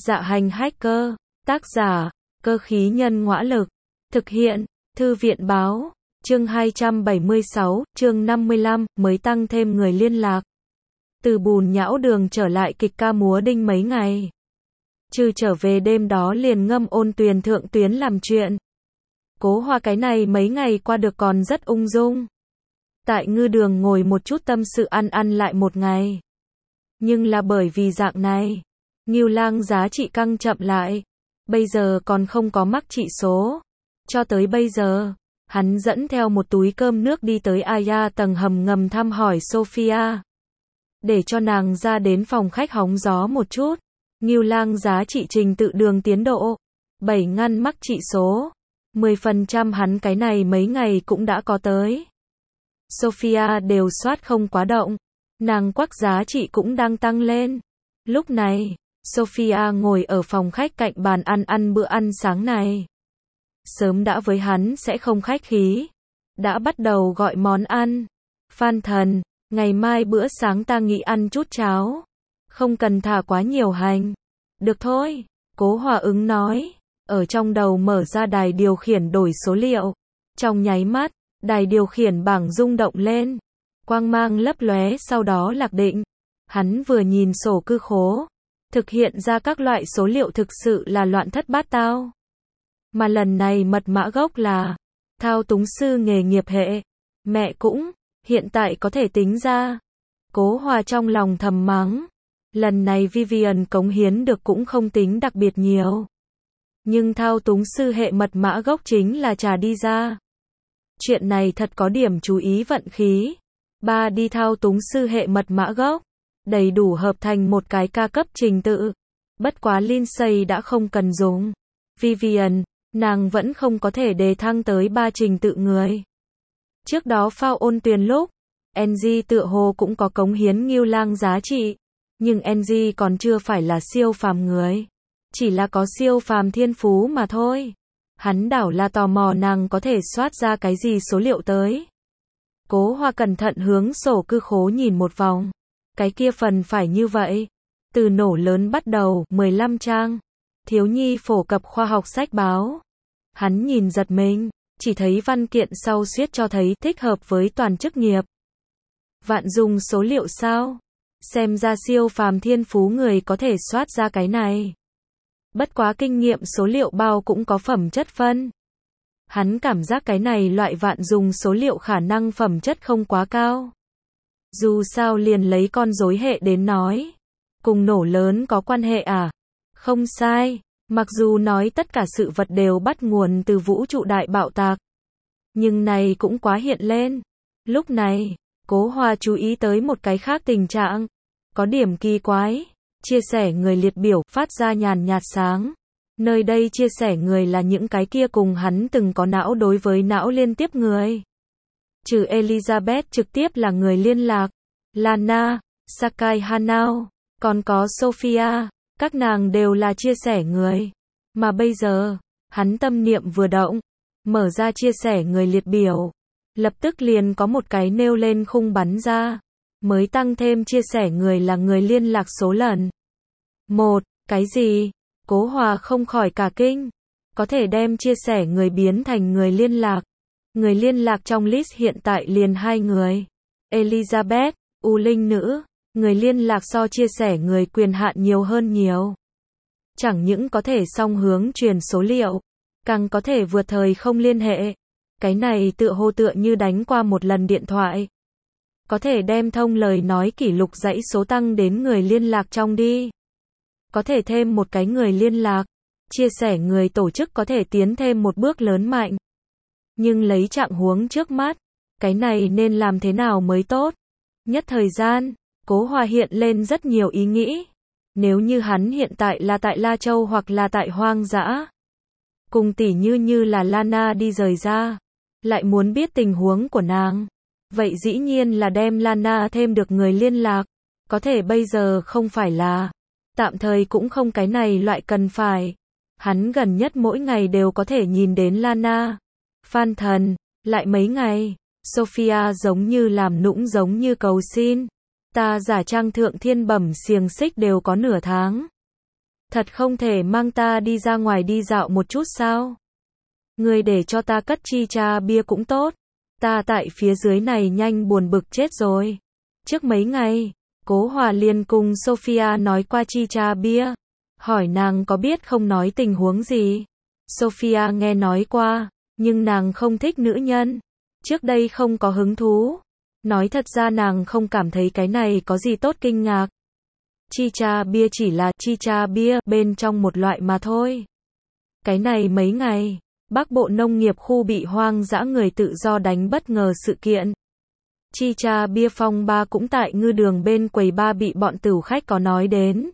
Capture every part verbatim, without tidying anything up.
Dạ hành hacker, tác giả, cơ khí nhân ngõa lực, thực hiện, thư viện báo, chương hai trăm bảy mươi sáu, chương năm mươi lăm, mới tăng thêm người liên lạc. Từ Bùn Nhão Đường trở lại kịch ca múa đinh mấy ngày. Trừ trở về đêm đó liền ngâm ôn tuyền thượng tuyến làm chuyện. Cố Hoa cái này mấy ngày qua được còn rất ung dung. Tại ngư đường ngồi một chút tâm sự ăn ăn lại một ngày. Nhưng là bởi vì dạng này, Ngưu Lang giá trị căng chậm lại. Bây giờ còn không có mắc trị số. Cho tới bây giờ, hắn dẫn theo một túi cơm nước đi tới Aya tầng hầm ngầm thăm hỏi Sophia. Để cho nàng ra đến phòng khách hóng gió một chút. Ngưu Lang giá trị trình tự đường tiến độ. bảy ngăn mắc trị số. mười phần trăm hắn cái này mấy ngày cũng đã có tới. Sophia đều soát không quá động. Nàng quắc giá trị cũng đang tăng lên. Lúc này, Sophia ngồi ở phòng khách cạnh bàn ăn ăn bữa ăn sáng này. Sớm đã với hắn sẽ không khách khí. Đã bắt đầu gọi món ăn. Phan thần, ngày mai bữa sáng ta nghĩ ăn chút cháo. Không cần thả quá nhiều hành. Được thôi, Cố Hòa ứng nói. Ở trong đầu mở ra đài điều khiển đổi số liệu. Trong nháy mắt, đài điều khiển bảng rung động lên. Quang mang lấp lóe sau đó lạc định. Hắn vừa nhìn sổ cư khố. Thực hiện ra các loại số liệu thực sự là loạn thất bát tao. Mà lần này mật mã gốc là thao túng sư nghề nghiệp hệ. Mẹ cũng, hiện tại có thể tính ra. Cố Hòa trong lòng thầm mắng. Lần này Vivian cống hiến được cũng không tính đặc biệt nhiều. Nhưng thao túng sư hệ mật mã gốc chính là trả đi ra. Chuyện này thật có điểm chú ý vận khí. Ba đi thao túng sư hệ mật mã gốc. Đầy đủ hợp thành một cái ca cấp trình tự. Bất quá Lindsay đã không cần dùng. Vivian, nàng vẫn không có thể đề thăng tới ba trình tự người. Trước đó phao ôn tuyền lúc, Angie tựa hồ cũng có cống hiến Ngưu Lang giá trị. Nhưng Angie còn chưa phải là siêu phàm người. Chỉ là có siêu phàm thiên phú mà thôi. Hắn đảo là tò mò nàng có thể soát ra cái gì số liệu tới. Cố Hoa cẩn thận hướng sổ cư khố nhìn một vòng. Cái kia phần phải như vậy. Từ nổ lớn bắt đầu, mười lăm trang. Thiếu nhi phổ cập khoa học sách báo. Hắn nhìn giật mình, chỉ thấy văn kiện sau suýt cho thấy thích hợp với toàn chức nghiệp. Vạn dùng số liệu sao? Xem ra siêu phàm thiên phú người có thể soát ra cái này. Bất quá kinh nghiệm số liệu bao cũng có phẩm chất phân. Hắn cảm giác cái này loại vạn dùng số liệu khả năng phẩm chất không quá cao. Dù sao liền lấy con rối hệ đến nói. Cùng nổ lớn có quan hệ à? Không sai. Mặc dù nói tất cả sự vật đều bắt nguồn từ vũ trụ đại bạo tạc. Nhưng này cũng quá hiện lên. Lúc này, Cố Hoa chú ý tới một cái khác tình trạng. Có điểm kỳ quái. Chia sẻ người liệt biểu phát ra nhàn nhạt sáng. Nơi đây chia sẻ người là những cái kia cùng hắn từng có não đối với não liên tiếp người. Trừ Elizabeth trực tiếp là người liên lạc. Lana, Sakai Hanao, còn có Sophia. Các nàng đều là chia sẻ người. Mà bây giờ, hắn tâm niệm vừa động. Mở ra chia sẻ người liệt biểu. Lập tức liền có một cái nêu lên khung bắn ra. Mới tăng thêm chia sẻ người là người liên lạc số lần. Một, cái gì? Cố Hòa không khỏi cả kinh. Có thể đem chia sẻ người biến thành người liên lạc. Người liên lạc trong list hiện tại liền hai người. Elizabeth, U Linh nữ. Người liên lạc so chia sẻ người quyền hạn nhiều hơn nhiều. Chẳng những có thể song hướng truyền số liệu. Càng có thể vượt thời không liên hệ. Cái này tựa hồ tựa như đánh qua một lần điện thoại. Có thể đem thông lời nói kỷ lục dãy số tăng đến người liên lạc trong đi. Có thể thêm một cái người liên lạc. Chia sẻ người tổ chức có thể tiến thêm một bước lớn mạnh. Nhưng lấy trạng huống trước mắt. Cái này nên làm thế nào mới tốt? Nhất thời gian, Cố Hoa hiện lên rất nhiều ý nghĩ. Nếu như hắn hiện tại là tại La Châu hoặc là tại hoang dã. Cùng tỷ như như là Lana đi rời ra. Lại muốn biết tình huống của nàng. Vậy dĩ nhiên là đem Lana thêm được người liên lạc. Có thể bây giờ không phải là. Tạm thời cũng không cái này loại cần phải. Hắn gần nhất mỗi ngày đều có thể nhìn đến Lana. Phan thần, lại mấy ngày. Sophia giống như làm nũng giống như cầu xin. Ta giả trang thượng thiên bẩm xiềng xích đều có nửa tháng. Thật không thể mang ta đi ra ngoài đi dạo một chút sao? Người để cho ta cất chi cha bia cũng tốt. Ta tại phía dưới này nhanh buồn bực chết rồi. Trước mấy ngày, Cố Hòa liền cùng Sophia nói qua chi cha bia. Hỏi nàng có biết không nói tình huống gì. Sophia nghe nói qua, nhưng nàng không thích nữ nhân. Trước đây không có hứng thú. Nói thật ra nàng không cảm thấy cái này có gì tốt kinh ngạc. Chi cha bia chỉ là chi cha bia bên trong một loại mà thôi. Cái này mấy ngày, Bắc Bộ Nông nghiệp khu bị hoang dã người tự do đánh bất ngờ sự kiện. Chi cha bia phong ba cũng tại ngư đường bên quầy ba bị bọn tửu khách có nói đến.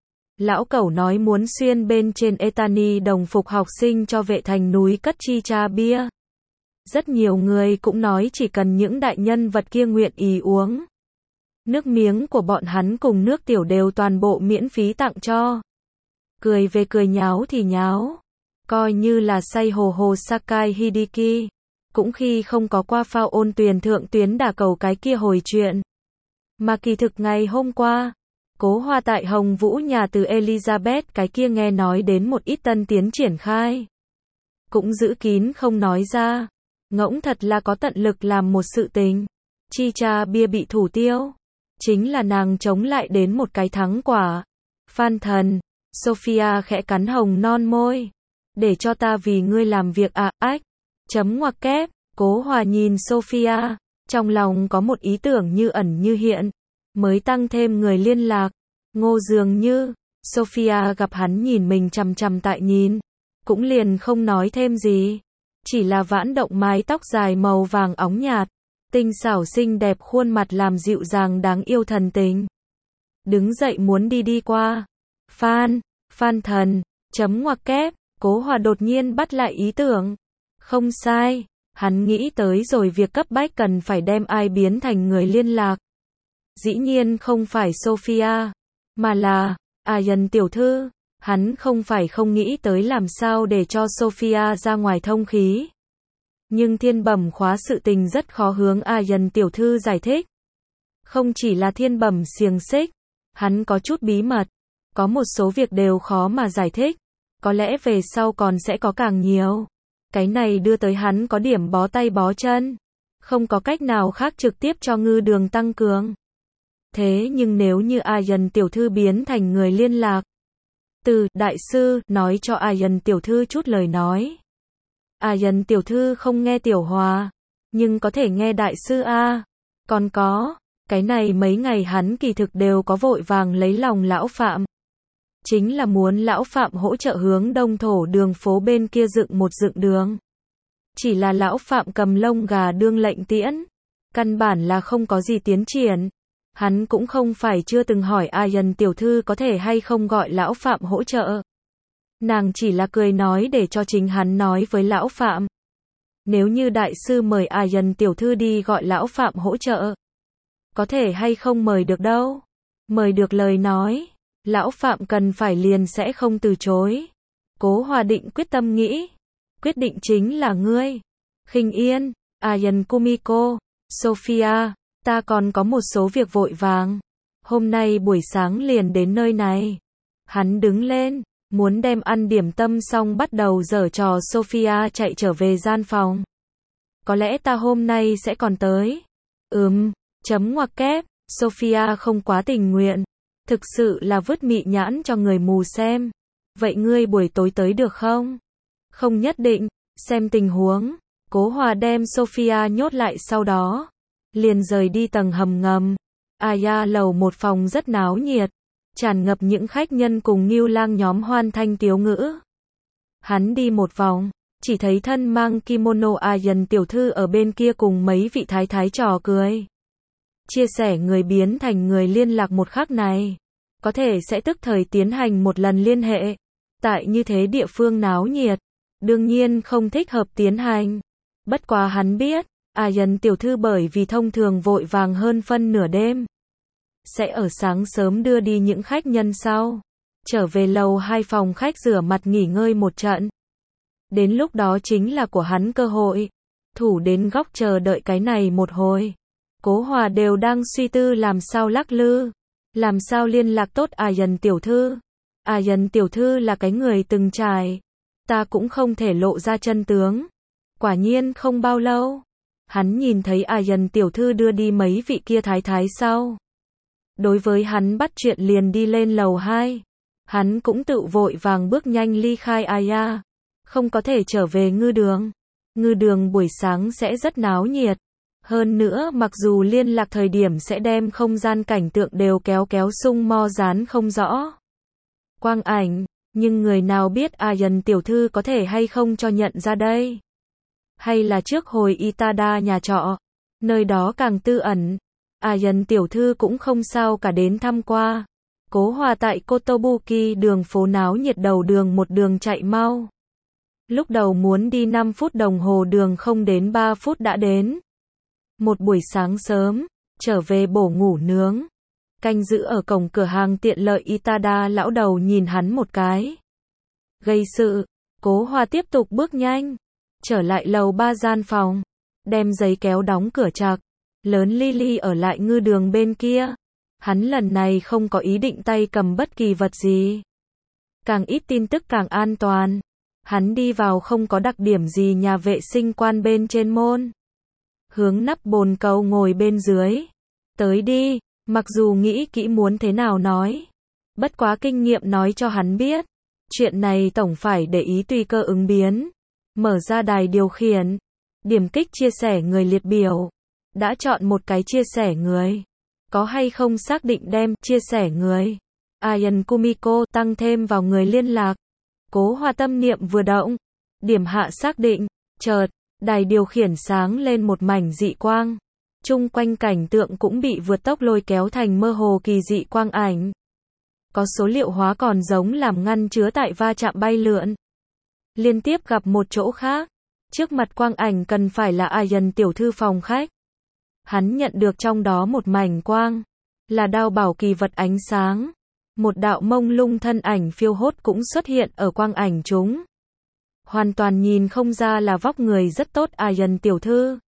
Lão Cẩu nói muốn xuyên bên trên Etani đồng phục học sinh cho vệ thành núi cất chi cha bia. Rất nhiều người cũng nói chỉ cần những đại nhân vật kia nguyện ý uống. Nước miếng của bọn hắn cùng nước tiểu đều toàn bộ miễn phí tặng cho. Cười về cười nháo thì nháo. Coi như là say hồ hồ Sakai Hideki. Cũng khi không có qua phao ôn tuyền thượng tuyến đả cầu cái kia hồi chuyện. Mà kỳ thực ngày hôm qua, Cố Hòa tại Hồng Vũ nhà từ Elizabeth cái kia nghe nói đến một ít tân tiến triển khai. Cũng giữ kín không nói ra. Ngỗng thật là có tận lực làm một sự tình. Chi cha bia bị thủ tiêu. Chính là nàng chống lại đến một cái thắng quả. Phan thần. Sophia khẽ cắn hồng non môi. Để cho ta vì ngươi làm việc à, ách. Chấm ngoặc kép. Cố Hòa nhìn Sophia. Trong lòng có một ý tưởng như ẩn như hiện. Mới tăng thêm người liên lạc. Ngô dường như. Sophia gặp hắn nhìn mình chằm chằm tại nhìn. Cũng liền không nói thêm gì. Chỉ là vãn động mái tóc dài màu vàng óng nhạt. Tinh xảo xinh đẹp khuôn mặt làm dịu dàng đáng yêu thần tình. Đứng dậy muốn đi đi qua. Phan, Phan thần, chấm ngoặc kép, Cố Hòa đột nhiên bắt lại ý tưởng. Không sai, hắn nghĩ tới rồi việc cấp bách cần phải đem ai biến thành người liên lạc. Dĩ nhiên không phải Sophia, mà là, Ayan tiểu thư. Hắn không phải không nghĩ tới làm sao để cho Sophia ra ngoài thông khí. Nhưng thiên bẩm khóa sự tình rất khó hướng Ayan tiểu thư giải thích. Không chỉ là thiên bẩm xiềng xích, hắn có chút bí mật. Có một số việc đều khó mà giải thích. Có lẽ về sau còn sẽ có càng nhiều. Cái này đưa tới hắn có điểm bó tay bó chân. Không có cách nào khác trực tiếp cho ngư đường tăng cường. Thế nhưng nếu như Ayan tiểu thư biến thành người liên lạc. Từ, đại sư, nói cho Ayan tiểu thư chút lời nói. Ayan tiểu thư không nghe tiểu hòa. Nhưng có thể nghe đại sư a. Còn có, cái này mấy ngày hắn kỳ thực đều có vội vàng lấy lòng lão Phạm. Chính là muốn lão Phạm hỗ trợ hướng đông thổ đường phố bên kia dựng một dựng đường. Chỉ là lão Phạm cầm lông gà đương lệnh tiễn. Căn bản là không có gì tiến triển. Hắn cũng không phải chưa từng hỏi Ayan tiểu thư có thể hay không gọi lão Phạm hỗ trợ. Nàng chỉ là cười nói để cho chính hắn nói với lão Phạm. Nếu như đại sư mời Ayan tiểu thư đi gọi lão Phạm hỗ trợ. Có thể hay không mời được đâu. Mời được lời nói. Lão Phạm cần phải liền sẽ không từ chối. Cố Hòa định quyết tâm nghĩ. Quyết định chính là ngươi. Khinh Yên, Ayan Kumiko, Sophia. Ta còn có một số việc vội vàng. Hôm nay buổi sáng liền đến nơi này. Hắn đứng lên, muốn đem ăn điểm tâm xong bắt đầu giở trò. Sophia chạy trở về gian phòng. Có lẽ ta hôm nay sẽ còn tới. Ừm, chấm ngoặc kép. Sophia không quá tình nguyện. Thực sự là vứt mị nhãn cho người mù xem. Vậy ngươi buổi tối tới được không? Không nhất định, xem tình huống. Cố Hòa đem Sophia nhốt lại sau đó. Liền rời đi tầng hầm ngầm. Aya lầu một phòng rất náo nhiệt. Tràn ngập những khách nhân cùng Ngưu Lang nhóm hoan thanh tiếu ngữ. Hắn đi một vòng. Chỉ thấy thân mang kimono Ayan tiểu thư ở bên kia cùng mấy vị thái thái trò cười. Chia sẻ người biến thành người liên lạc một khắc này. Có thể sẽ tức thời tiến hành một lần liên hệ. Tại như thế địa phương náo nhiệt. Đương nhiên không thích hợp tiến hành. Bất quá hắn biết. Ayan tiểu thư bởi vì thông thường vội vàng hơn phân nửa đêm. Sẽ ở sáng sớm đưa đi những khách nhân sau. Trở về lầu hai phòng khách rửa mặt nghỉ ngơi một trận. Đến lúc đó chính là của hắn cơ hội. Thủ đến góc chờ đợi cái này một hồi. Cố Hòa đều đang suy tư làm sao lắc lư. Làm sao liên lạc tốt Ayan tiểu thư. À Dần tiểu thư là cái người từng trải. Ta cũng không thể lộ ra chân tướng. Quả nhiên không bao lâu. Hắn nhìn thấy À Dần tiểu thư đưa đi mấy vị kia thái thái sau. Đối với hắn bắt chuyện liền đi lên lầu hai. Hắn cũng tự vội vàng bước nhanh ly khai Aya. Không có thể trở về ngư đường. Ngư đường buổi sáng sẽ rất náo nhiệt. Hơn nữa mặc dù liên lạc thời điểm sẽ đem không gian cảnh tượng đều kéo kéo sung mo dán không rõ quang ảnh, nhưng người nào biết À Dần tiểu thư có thể hay không cho nhận ra đây. Hay là trước hồi Itada nhà trọ, nơi đó càng tư ẩn. À Dần tiểu thư cũng không sao cả đến thăm qua. Cố Hòa tại Kotobuki đường phố náo nhiệt đầu đường một đường chạy mau. Lúc đầu muốn đi năm phút đồng hồ đường không đến ba phút đã đến. Một buổi sáng sớm, trở về bổ ngủ nướng. Canh giữ ở cổng cửa hàng tiện lợi Itada lão đầu nhìn hắn một cái. Gây sự, Cố Hòa tiếp tục bước nhanh. Trở lại lầu ba gian phòng. Đem giấy kéo đóng cửa chặt. Lớn Lily ở lại ngư đường bên kia. Hắn lần này không có ý định tay cầm bất kỳ vật gì. Càng ít tin tức càng an toàn. Hắn đi vào không có đặc điểm gì nhà vệ sinh quan bên trên môn. Hướng nắp bồn cầu ngồi bên dưới. Tới đi, mặc dù nghĩ kỹ muốn thế nào nói. Bất quá kinh nghiệm nói cho hắn biết. Chuyện này tổng phải để ý tùy cơ ứng biến. Mở ra đài điều khiển. Điểm kích chia sẻ người liệt biểu. Đã chọn một cái chia sẻ người. Có hay không xác định đem chia sẻ người. Ayan Kumiko tăng thêm vào người liên lạc. Cố Hòa tâm niệm vừa động. Điểm hạ xác định. Chợt, đài điều khiển sáng lên một mảnh dị quang. Chung quanh cảnh tượng cũng bị vượt tốc lôi kéo thành mơ hồ kỳ dị quang ảnh. Có số liệu hóa còn giống làm ngăn chứa tại va chạm bay lượn. Liên tiếp gặp một chỗ khác. Trước mặt quang ảnh cần phải là Ayan tiểu thư phòng khách. Hắn nhận được trong đó một mảnh quang. Là đao bảo kỳ vật ánh sáng. Một đạo mông lung thân ảnh phiêu hốt cũng xuất hiện ở quang ảnh chúng. Hoàn toàn nhìn không ra là vóc người rất tốt Ayan tiểu thư.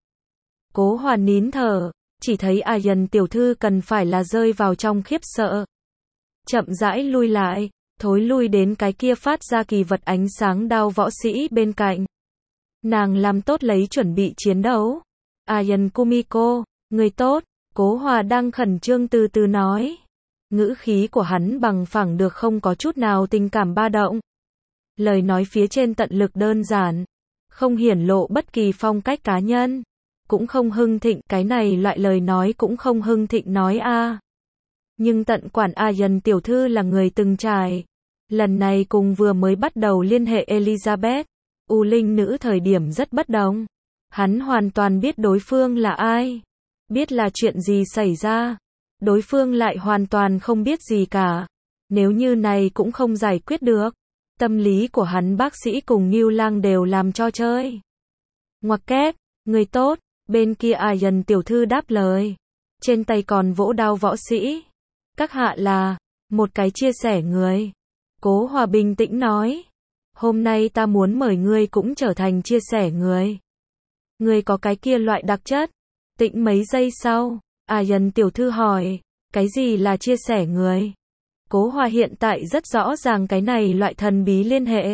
Cố Hòa nín thở, chỉ thấy Ayan tiểu thư cần phải là rơi vào trong khiếp sợ. Chậm rãi lui lại, thối lui đến cái kia phát ra kỳ vật ánh sáng đao võ sĩ bên cạnh. Nàng làm tốt lấy chuẩn bị chiến đấu. Ayan Kumiko, người tốt, Cố Hòa đang khẩn trương từ từ nói. Ngữ khí của hắn bằng phẳng được không có chút nào tình cảm ba động. Lời nói phía trên tận lực đơn giản, không hiển lộ bất kỳ phong cách cá nhân, cũng không hưng thịnh, cái này loại lời nói cũng không hưng thịnh nói a. À. Nhưng tận quản Ayan tiểu thư là người từng trải. Lần này cùng vừa mới bắt đầu liên hệ Elizabeth, U Linh nữ thời điểm rất bất đồng. Hắn hoàn toàn biết đối phương là ai, biết là chuyện gì xảy ra. Đối phương lại hoàn toàn không biết gì cả. Nếu như này cũng không giải quyết được. Tâm lý của hắn bác sĩ cùng Ngưu Lang đều làm cho chơi. Ngoặc kép, người tốt, bên kia Ayan tiểu thư đáp lời. Trên tay còn vỗ đao võ sĩ. Các hạ là, một cái chia sẻ người. Cố Hòa bình tĩnh nói. Hôm nay ta muốn mời ngươi cũng trở thành chia sẻ người. Ngươi có cái kia loại đặc chất. Tĩnh mấy giây sau, Ayan tiểu thư hỏi, cái gì là chia sẻ người? Cố Hòa hiện tại rất rõ ràng cái này loại thần bí liên hệ.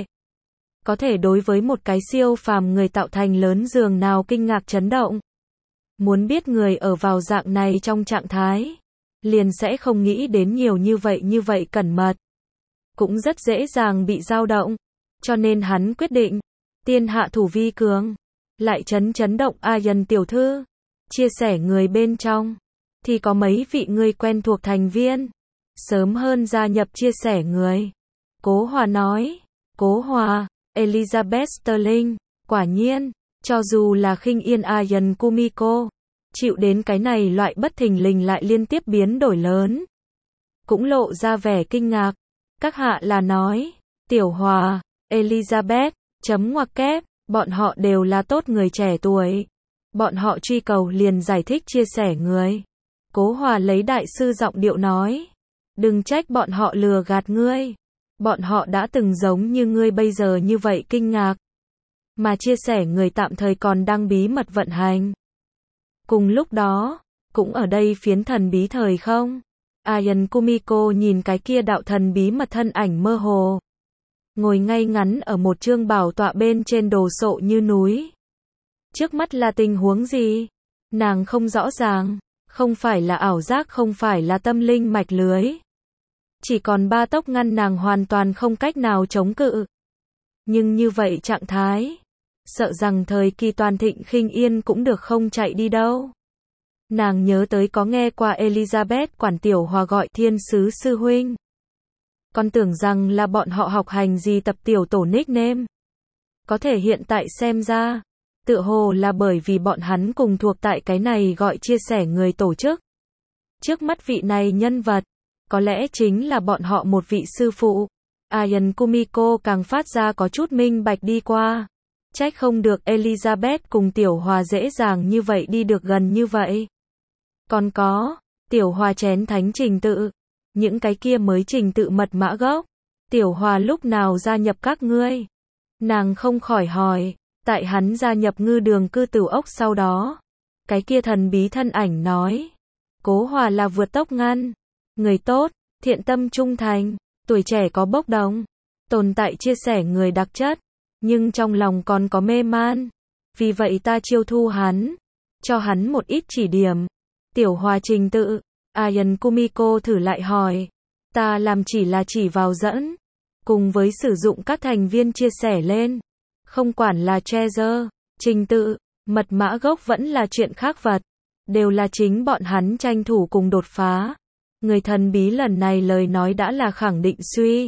Có thể đối với một cái siêu phàm người tạo thành lớn giường nào kinh ngạc chấn động. Muốn biết người ở vào dạng này trong trạng thái, liền sẽ không nghĩ đến nhiều như vậy như vậy cẩn mật. Cũng rất dễ dàng bị dao động. Cho nên hắn quyết định, tiên hạ thủ vi cường. Lại chấn chấn động Ayan tiểu thư. Chia sẻ người bên trong. Thì có mấy vị người quen thuộc thành viên. Sớm hơn gia nhập chia sẻ người. Cố Hòa nói. Cố Hòa, Elizabeth Sterling. Quả nhiên, cho dù là khinh yên Ayan Kumiko, chịu đến cái này loại bất thình lình lại liên tiếp biến đổi lớn. Cũng lộ ra vẻ kinh ngạc. Các hạ là nói. Tiểu Hòa, Elizabeth, chấm ngoặc kép, bọn họ đều là tốt người trẻ tuổi. Bọn họ truy cầu liền giải thích chia sẻ người. Cố Hòa lấy đại sư giọng điệu nói. Đừng trách bọn họ lừa gạt ngươi. Bọn họ đã từng giống như ngươi bây giờ như vậy kinh ngạc. Mà chia sẻ người tạm thời còn đang bí mật vận hành. Cùng lúc đó, cũng ở đây phiến thần bí thời không. Ayan Kumiko nhìn cái kia đạo thần bí mật thân ảnh mơ hồ. Ngồi ngay ngắn ở một chương bảo tọa bên trên đồ sộ như núi. Trước mắt là tình huống gì? Nàng không rõ ràng. Không phải là ảo giác, không phải là tâm linh mạch lưới. Chỉ còn ba tốc ngăn nàng hoàn toàn không cách nào chống cự. Nhưng như vậy trạng thái, sợ rằng thời kỳ toàn thịnh khinh yên cũng được không chạy đi đâu. Nàng nhớ tới có nghe qua Elizabeth quản tiểu hòa gọi thiên sứ sư huynh. Còn tưởng rằng là bọn họ học hành gì tập tiểu tổ nickname. Có thể hiện tại xem ra, tựa hồ là bởi vì bọn hắn cùng thuộc tại cái này gọi chia sẻ người tổ chức. Trước mắt vị này nhân vật, có lẽ chính là bọn họ một vị sư phụ. Ayan Kumiko càng phát ra có chút minh bạch đi qua. Trách không được Elizabeth cùng tiểu hòa dễ dàng như vậy đi được gần như vậy. Còn có, tiểu hòa chén thánh trình tự. Những cái kia mới trình tự mật mã gốc. Tiểu hòa lúc nào gia nhập các ngươi? Nàng không khỏi hỏi. Tại hắn gia nhập ngư đường cư tử ốc sau đó. Cái kia thần bí thân ảnh nói. Cố hòa là vượt tốc ngăn. Người tốt, thiện tâm trung thành, tuổi trẻ có bốc đồng. Tồn tại chia sẻ người đặc chất. Nhưng trong lòng còn có mê man. Vì vậy ta chiêu thu hắn. Cho hắn một ít chỉ điểm. Tiểu hòa trình tự. Ayan Kumiko thử lại hỏi. Ta làm chỉ là chỉ vào dẫn. Cùng với sử dụng các thành viên chia sẻ lên. Không quản là treasure, trình tự, mật mã gốc vẫn là chuyện khác vật. Đều là chính bọn hắn tranh thủ cùng đột phá. Người thần bí lần này lời nói đã là khẳng định suy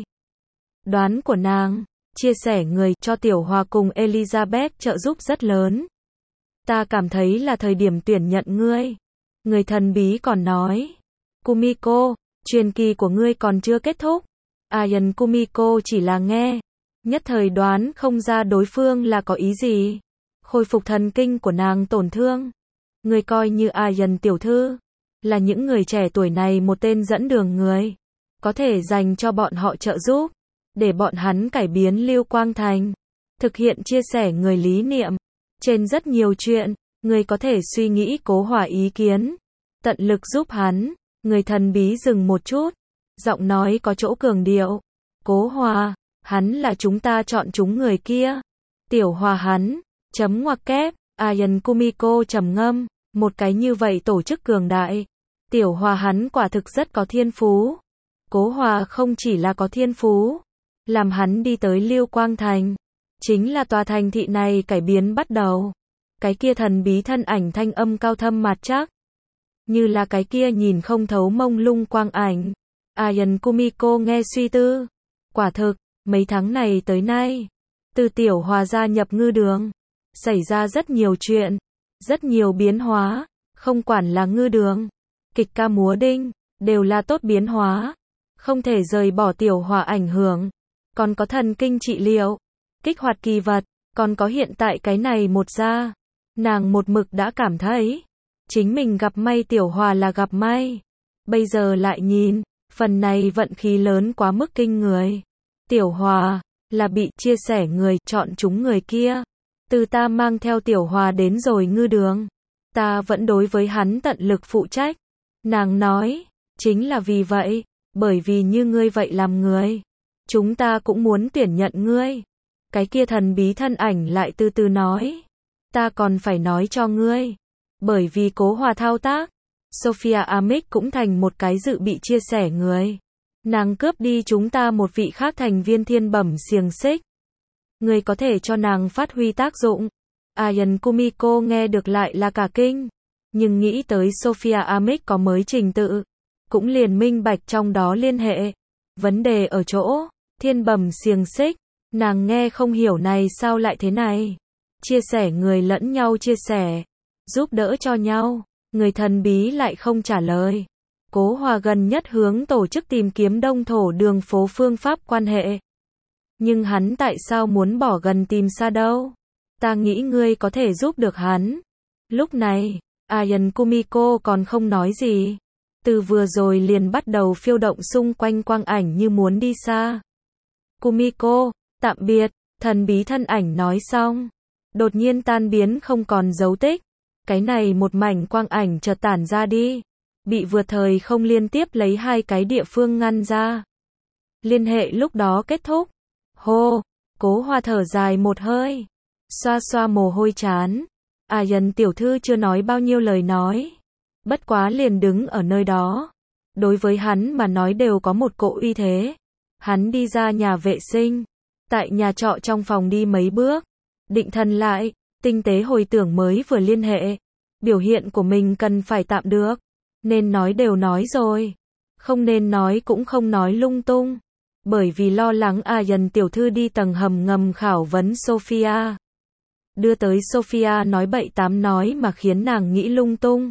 đoán của nàng. Chia sẻ người cho tiểu hòa cùng Elizabeth trợ giúp rất lớn. Ta cảm thấy là thời điểm tuyển nhận ngươi. Người thần bí còn nói. Kumiko, truyền kỳ của ngươi còn chưa kết thúc. Ayan Kumiko chỉ là nghe. Nhất thời đoán không ra đối phương là có ý gì. Khôi phục thần kinh của nàng tổn thương. Người coi như Ayan tiểu thư. Là những người trẻ tuổi này một tên dẫn đường người. Có thể dành cho bọn họ trợ giúp. Để bọn hắn cải biến Lưu Quang Thành. Thực hiện chia sẻ người lý niệm. Trên rất nhiều chuyện, người có thể suy nghĩ cố hòa ý kiến. Tận lực giúp hắn. Người thần bí dừng một chút. Giọng nói có chỗ cường điệu. Cố hòa, hắn là chúng ta chọn chúng người kia. Tiểu hòa hắn, chấm ngoặc kép, Ayan Kumiko trầm ngâm. Một cái như vậy tổ chức cường đại. Tiểu hòa hắn quả thực rất có thiên phú. Cố hòa không chỉ là có thiên phú. Làm hắn đi tới Lưu Quang Thành. Chính là tòa thành thị này cải biến bắt đầu. Cái kia thần bí thân ảnh thanh âm cao thâm mạt chắc. Như là cái kia nhìn không thấu mông lung quang ảnh. Ayan Kumiko nghe suy tư. Quả thực, mấy tháng này tới nay. Từ tiểu hòa gia nhập ngư đường. Xảy ra rất nhiều chuyện. Rất nhiều biến hóa. Không quản là ngư đường. Kịch ca múa đinh. Đều là tốt biến hóa. Không thể rời bỏ tiểu hòa ảnh hưởng. Còn có thần kinh trị liệu. Kích hoạt kỳ vật. Còn có hiện tại cái này một ra. Nàng một mực đã cảm thấy. Chính mình gặp may tiểu hòa là gặp may. Bây giờ lại nhìn. Phần này vận khí lớn quá mức kinh người. Tiểu hòa. Là bị chia sẻ người chọn chúng người kia. Từ ta mang theo tiểu hòa đến rồi ngư đường. Ta vẫn đối với hắn tận lực phụ trách. Nàng nói. Chính là vì vậy. Bởi vì như ngươi vậy làm người. Chúng ta cũng muốn tuyển nhận ngươi. Cái kia thần bí thân ảnh lại từ từ nói. Ta còn phải nói cho ngươi. Bởi vì cố hòa thao tác. Sophia Amick cũng thành một cái dự bị chia sẻ người. Nàng cướp đi chúng ta một vị khác thành viên thiên bẩm xiềng xích. Ngươi có thể cho nàng phát huy tác dụng. Ayan Kumiko nghe được lại là cả kinh. Nhưng nghĩ tới Sophia Amick có mới trình tự. Cũng liền minh bạch trong đó liên hệ. Vấn đề ở chỗ. Thiên bẩm xiềng xích. Nàng nghe không hiểu này sao lại thế này. Chia sẻ người lẫn nhau chia sẻ. Giúp đỡ cho nhau. Người thần bí lại không trả lời. Cố hòa gần nhất hướng tổ chức tìm kiếm đông thổ đường phố phương pháp quan hệ. Nhưng hắn tại sao muốn bỏ gần tìm xa đâu? Ta nghĩ ngươi có thể giúp được hắn. Lúc này, Ayan Kumiko còn không nói gì. Từ vừa rồi liền bắt đầu phiêu động xung quanh quang ảnh như muốn đi xa. Kumiko, tạm biệt, thần bí thân ảnh nói xong. Đột nhiên tan biến không còn dấu tích. Cái này một mảnh quang ảnh chợt tản ra đi. bị vượt thời không liên tiếp lấy hai cái địa phương ngăn ra. Liên hệ lúc đó kết thúc. Hô, Cố Hoa thở dài một hơi, xoa xoa mồ hôi trán. À Dần tiểu thư chưa nói bao nhiêu lời nói, bất quá liền đứng ở nơi đó. Đối với hắn mà nói đều có một cỗ uy thế. Hắn đi ra nhà vệ sinh, tại nhà trọ trong phòng đi mấy bước, định thần lại, tinh tế hồi tưởng mới vừa liên hệ. Biểu hiện của mình cần phải tạm được, nên nói đều nói rồi, không nên nói cũng không nói lung tung. Bởi vì lo lắng À Dần tiểu thư đi tầng hầm ngầm khảo vấn Sophia. Đưa tới Sophia nói bậy tám nói mà khiến nàng nghĩ lung tung.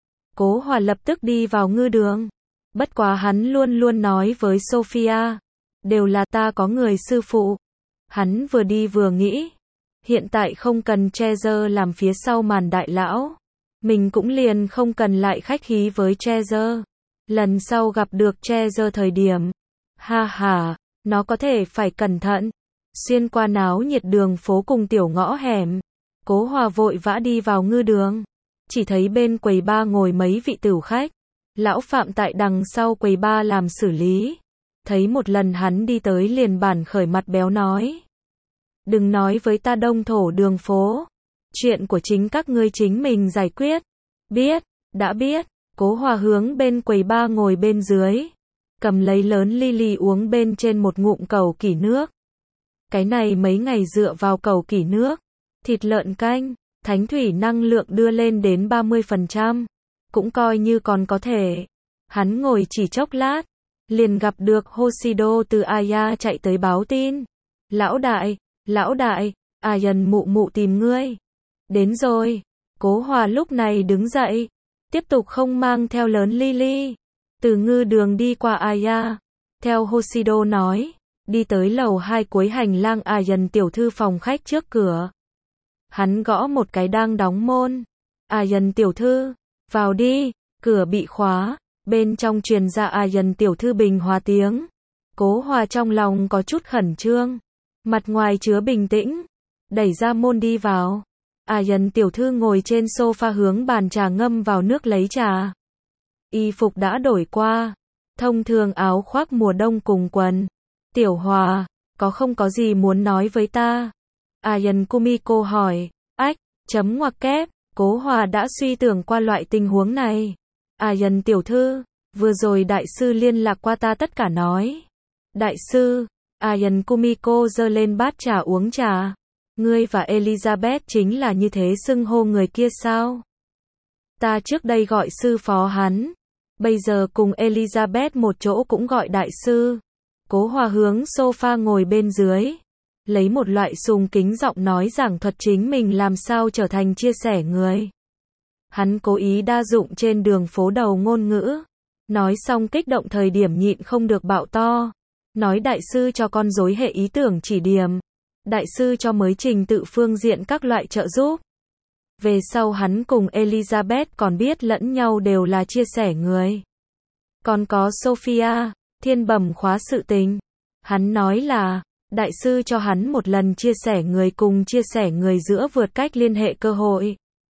Cố Hòa lập tức đi vào ngư đường. Bất quá hắn luôn luôn nói với Sophia, đều là ta có người sư phụ. Hắn vừa đi vừa nghĩ, hiện tại không cần Treasure làm phía sau màn đại lão, mình cũng liền không cần lại khách khí với Treasure. Lần sau gặp được Treasure thời điểm, ha ha, nó có thể phải cẩn thận. Xuyên qua náo nhiệt đường phố cùng tiểu ngõ hẻm, Cố Hòa vội vã đi vào ngư đường. Chỉ thấy bên quầy bar ngồi mấy vị tửu khách. Lão Phạm tại đằng sau quầy bar làm xử lý. Thấy một lần hắn đi tới liền bản khởi mặt béo nói, đừng nói với ta đông thổ đường phố, chuyện của chính các ngươi chính mình giải quyết. Biết, đã biết. Cố Hòa hướng bên quầy bar ngồi bên dưới, cầm lấy lớn ly ly uống bên trên một ngụm cầu kỷ nước. Cái này mấy ngày dựa vào cầu kỷ nước, thịt lợn canh, thánh thủy năng lượng đưa lên đến ba mươi phần trăm, cũng coi như còn có thể. Hắn ngồi chỉ chốc lát, liền gặp được Hoshido từ Aya chạy tới báo tin. Lão đại, lão đại, À Dần mụ mụ tìm ngươi. Đến rồi. Cố Hòa lúc này đứng dậy, tiếp tục không mang theo lớn ly ly, từ ngư đường đi qua Aya. Theo Hoshido nói, đi tới lầu hai cuối hành lang À Dần tiểu thư phòng khách trước cửa. Hắn gõ một cái đang đóng môn. À Dần tiểu thư, vào đi. Cửa bị khóa, bên trong truyền ra À Dần tiểu thư bình hòa tiếng. Cố Hòa trong lòng có chút khẩn trương, mặt ngoài chứa bình tĩnh, đẩy ra môn đi vào. À Dần tiểu thư ngồi trên sofa hướng bàn trà ngâm vào nước lấy trà. Y phục đã đổi qua, thông thường áo khoác mùa đông cùng quần. Tiểu Hòa, có không có gì muốn nói với ta? À Dần Kumiko hỏi. Ách, chấm ngoặc kép. Cố Hòa đã suy tưởng qua loại tình huống này. À Dần tiểu thư, vừa rồi đại sư liên lạc qua ta tất cả nói. Đại sư? À Dần Kumiko giơ lên bát trà uống trà. Ngươi và Elizabeth chính là như thế xưng hô người kia sao? Ta trước đây gọi sư phó hắn, bây giờ cùng Elizabeth một chỗ cũng gọi đại sư. Cố Hòa hướng sofa ngồi bên dưới, lấy một loại sùng kính giọng nói giảng thuật chính mình làm sao trở thành chia sẻ người. Hắn cố ý đa dụng trên đường phố đầu ngôn ngữ, nói xong kích động thời điểm nhịn không được bạo to, nói đại sư cho con rối hệ ý tưởng chỉ điểm, đại sư cho mới trình tự phương diện các loại trợ giúp. Về sau hắn cùng Elizabeth còn biết lẫn nhau đều là chia sẻ người. Còn có Sophia, thiên bẩm khóa sự tình. Hắn nói là, đại sư cho hắn một lần chia sẻ người cùng chia sẻ người giữa vượt cách liên hệ cơ hội.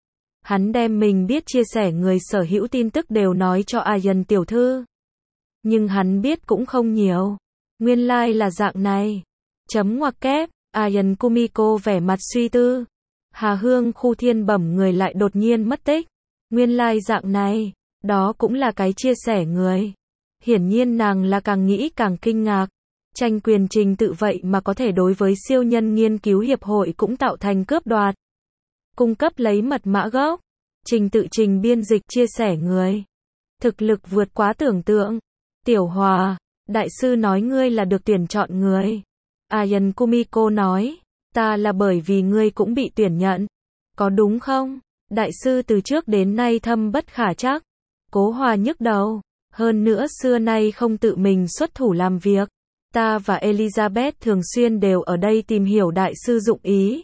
Hắn đem mình biết chia sẻ người sở hữu tin tức đều nói cho À Dần tiểu thư. Nhưng hắn biết cũng không nhiều. Nguyên lai like là dạng này. Chấm ngoặc kép. À Dần Kumiko vẻ mặt suy tư. Hà Hương khu thiên bẩm người lại đột nhiên mất tích. Nguyên lai like dạng này. Đó cũng là cái chia sẻ người. Hiển nhiên nàng là càng nghĩ càng kinh ngạc. Tranh quyền trình tự vậy mà có thể đối với siêu nhân nghiên cứu hiệp hội cũng tạo thành cướp đoạt. Cung cấp lấy mật mã gốc. Trình tự trình biên dịch chia sẻ người. Thực lực vượt quá tưởng tượng. Tiểu Hòa, đại sư nói ngươi là được tuyển chọn người. À Dần Kumiko nói, ta là bởi vì ngươi cũng bị tuyển nhận. Có đúng không? Đại sư từ trước đến nay thâm bất khả trắc. Cố Hòa nhức đầu. Hơn nữa xưa nay không tự mình xuất thủ làm việc. Ta và Elizabeth thường xuyên đều ở đây tìm hiểu đại sư dụng ý.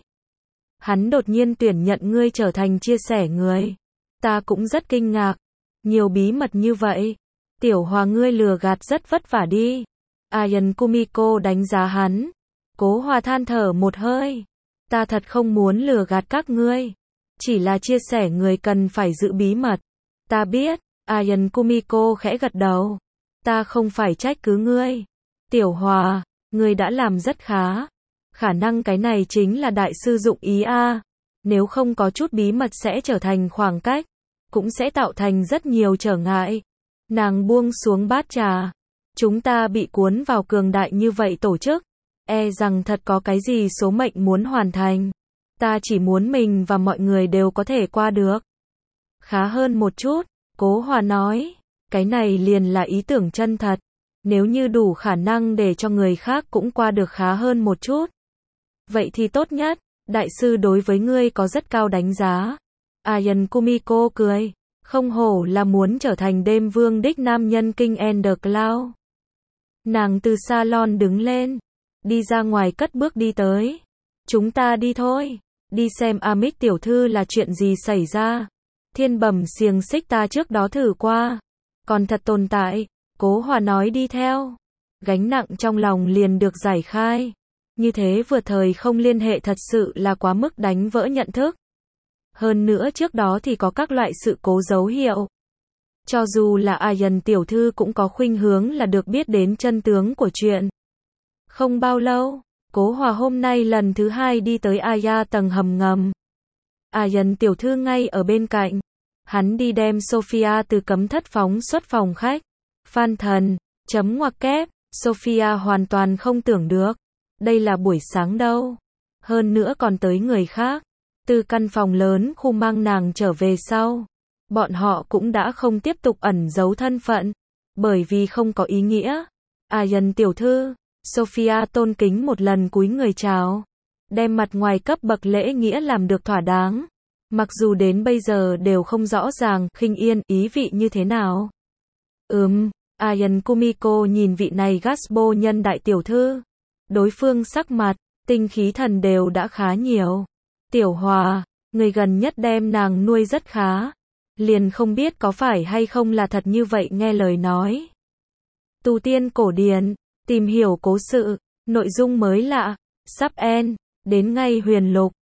Hắn đột nhiên tuyển nhận ngươi trở thành chia sẻ người. Ta cũng rất kinh ngạc. Nhiều bí mật như vậy. Tiểu Hòa ngươi lừa gạt rất vất vả đi. À Dần Kumiko đánh giá hắn. Cố Hòa than thở một hơi. Ta thật không muốn lừa gạt các ngươi. Chỉ là chia sẻ người cần phải giữ bí mật. Ta biết. Ayan Kumiko khẽ gật đầu. Ta không phải trách cứ ngươi. Tiểu Hòa, ngươi đã làm rất khá. Khả năng cái này chính là đại sư dụng ý a. Nếu không có chút bí mật sẽ trở thành khoảng cách, cũng sẽ tạo thành rất nhiều trở ngại. Nàng buông xuống bát trà. Chúng ta bị cuốn vào cường đại như vậy tổ chức, e rằng thật có cái gì số mệnh muốn hoàn thành. Ta chỉ muốn mình và mọi người đều có thể qua được. Khá hơn một chút, Cố Hòa nói. Cái này liền là ý tưởng chân thật. Nếu như đủ khả năng để cho người khác cũng qua được khá hơn một chút, vậy thì tốt nhất. Đại sư đối với ngươi có rất cao đánh giá. Ayan Kumiko cười. Không hổ là muốn trở thành đêm vương đích nam nhân King and the Cloud. Nàng từ salon đứng lên, đi ra ngoài cất bước đi tới. Chúng ta đi thôi, đi xem Amit tiểu thư là chuyện gì xảy ra. Thiên bẩm xiềng xích ta trước đó thử qua, còn thật tồn tại. Cố Hòa nói đi theo. Gánh nặng trong lòng liền được giải khai. Như thế vừa thời không liên hệ thật sự là quá mức đánh vỡ nhận thức. Hơn nữa trước đó thì có các loại sự cố dấu hiệu. Cho dù là Ayan tiểu thư cũng có khuynh hướng là được biết đến chân tướng của chuyện. Không bao lâu, Cố Hòa hôm nay lần thứ hai đi tới Aya tầng hầm ngầm. Ayan tiểu thư ngay ở bên cạnh. Hắn đi đem Sophia từ cấm thất phóng xuất phòng khách. Phan thần, chấm ngoặc kép, Sophia hoàn toàn không tưởng được. Đây là buổi sáng đâu. Hơn nữa còn tới người khác. Từ căn phòng lớn khu mang nàng trở về sau. Bọn họ cũng đã không tiếp tục ẩn giấu thân phận. Bởi vì không có ý nghĩa. Ayan tiểu thư, Sophia tôn kính một lần cúi người chào. Đem mặt ngoài cấp bậc lễ nghĩa làm được thỏa đáng. Mặc dù đến bây giờ đều không rõ ràng Khinh Yên ý vị như thế nào. Ừm, Ayan Kumiko nhìn vị này Gasbo nhân đại tiểu thư. Đối phương sắc mặt, tinh khí thần đều đã khá nhiều. Tiểu Hòa, người gần nhất đem nàng nuôi rất khá. Liền không biết có phải hay không là thật như vậy nghe lời nói. Tu tiên cổ điển, tìm hiểu cố sự, nội dung mới lạ, sắp end, đến ngay huyền lục.